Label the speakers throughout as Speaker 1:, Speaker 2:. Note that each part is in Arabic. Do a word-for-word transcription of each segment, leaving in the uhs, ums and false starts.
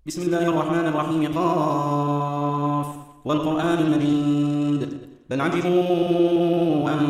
Speaker 1: بسم الله الرحمن الرحيم. قاف والقرآن المجيد. بل عجبوا أن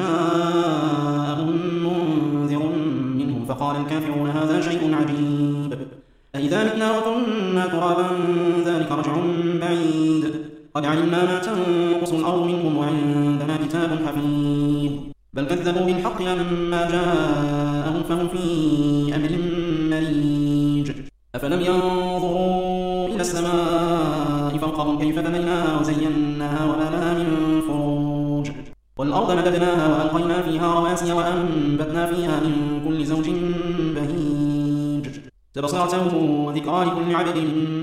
Speaker 1: جاءهم منذر منهم فقال الكافرون هذا شيء عجيب أإذا متنا وكنا ترابا ذلك رجع بعيد قد علمنا ما تنقص الأرض منهم وعندنا كتاب حفيظ بل كذبوا بالحق لما جاءهم فهم في أمر مريج أفلم ينظروا إلى السماء فوقهم كيف بنيناها وزيناها وما لها من فروج والأرض مددناها وألقينا فيها رواسي وأنبتنا فيها من كل زوج بهيج تبصرة وذكرى لكل عبد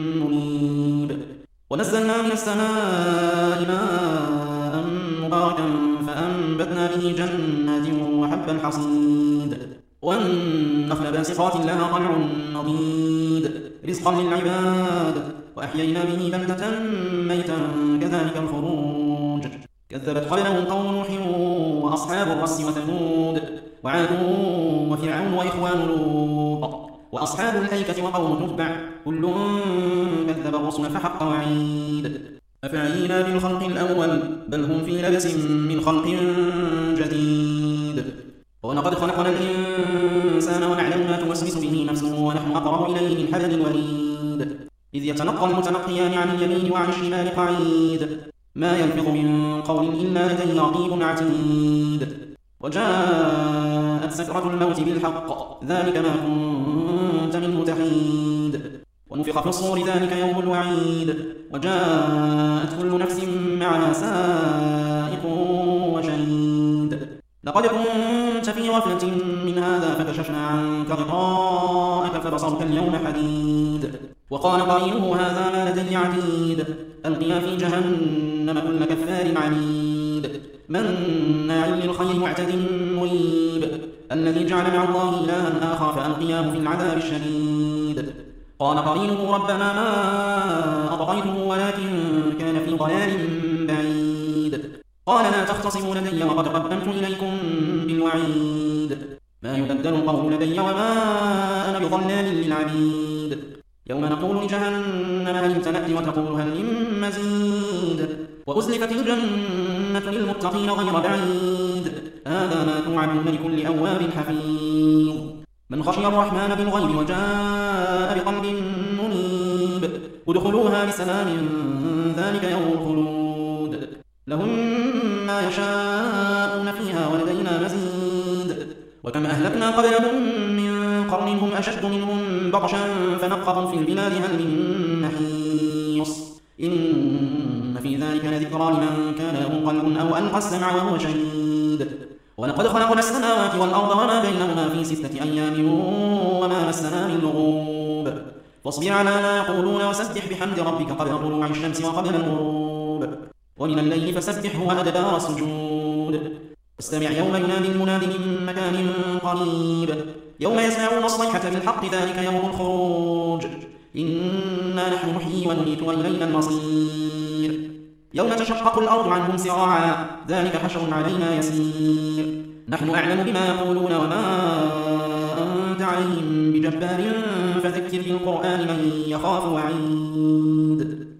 Speaker 1: منيب ونزلنا من السماء ماء مباركا فأنبتنا به جنات وحب الحصيد والنخل باسقات لها طلع نضيد رزقا للعباد وأحيينا به بلدة ميتا كذلك الخروج كذبت قبلهم قوم نوح وأصحاب الرس وثمود وعاد وفرعون وإخوان لوط وأصحاب الأيكة وقوم تبع كل كذب الرسل فحق وعيد أفعينا بالخلق الأول بل هم في لبس من خلق جديد ولقد خلقنا الإنسان ونعلم ما توسوس به نفسه ونحن أقرب إليه من حبل الوريد إذ يتلقى المتلقيان عن اليمين وعن الشمال قعيد ما يلفظ من قول إلا لديه رقيب عتيد وجاءت سكرة الموت بالحق ذلك ما كنت منه تحيد ونفخ في الصور ذلك يوم الوعيد وجاءت كل نفس معها سائق وشهيد لقد كنت في غفلة من هذا فكشفنا عنك غطاءك فبصرك اليوم حديد وقال قرينه هذا ما لدي عتيد ألقيا في جهنم كل كفار عنيد مناع للخير معتد مريب الذي جعل مع الله إلها آخر فألقياه في العذاب الشديد قال قرينه ربنا ما أطغيته ولكن كان في ضلال بعيد قال لا تختصموا لدي وقد قدمت إليكم بالوعيد ما يبدل القول لدي وما أنا بظلام للعبيد يوم نقول لجهنم هل امتلأت وتقول هل من مزيد وأزلفت الجنة للمتقين غير بعيد هذا ما توعدون لكل أواب حفيظ من خشي الرحمن بالغيب وجاء بقلب منيب ادخلوها بسلام ذلك يوم الخلود لهم ما يشاءون فيها ولدينا مزيد وكم أهلكنا قبلهم من قرن هم أشد منهم بطشا فنقبوا في البلاد هل من محيص إن في ذلك لذكرى لمن كان له قلب أو ألقى السمع وهو شهيد ولقد خلقنا السماوات والأرض وما بينهما في ستة أيام وما مسنا من لغوب فاصبر على ما يقولون وسبح بحمد ربك قبل طلوع الشمس وقبل الغروب ومن الليل فسبحه وأدبار السجود واستمع يوم ينادي المناد من مكان قريب يوم يسمعون الصيحة بالحق ذلك يوم الخروج إنا نحن نحيي ونميت وإلينا المصير يوم تشقق الأرض عنهم سراعا ذلك حشر علينا يسير نحن أعلم بما يقولون وما أنت عليهم بجبار فذكر بالقرآن من يخاف وعيد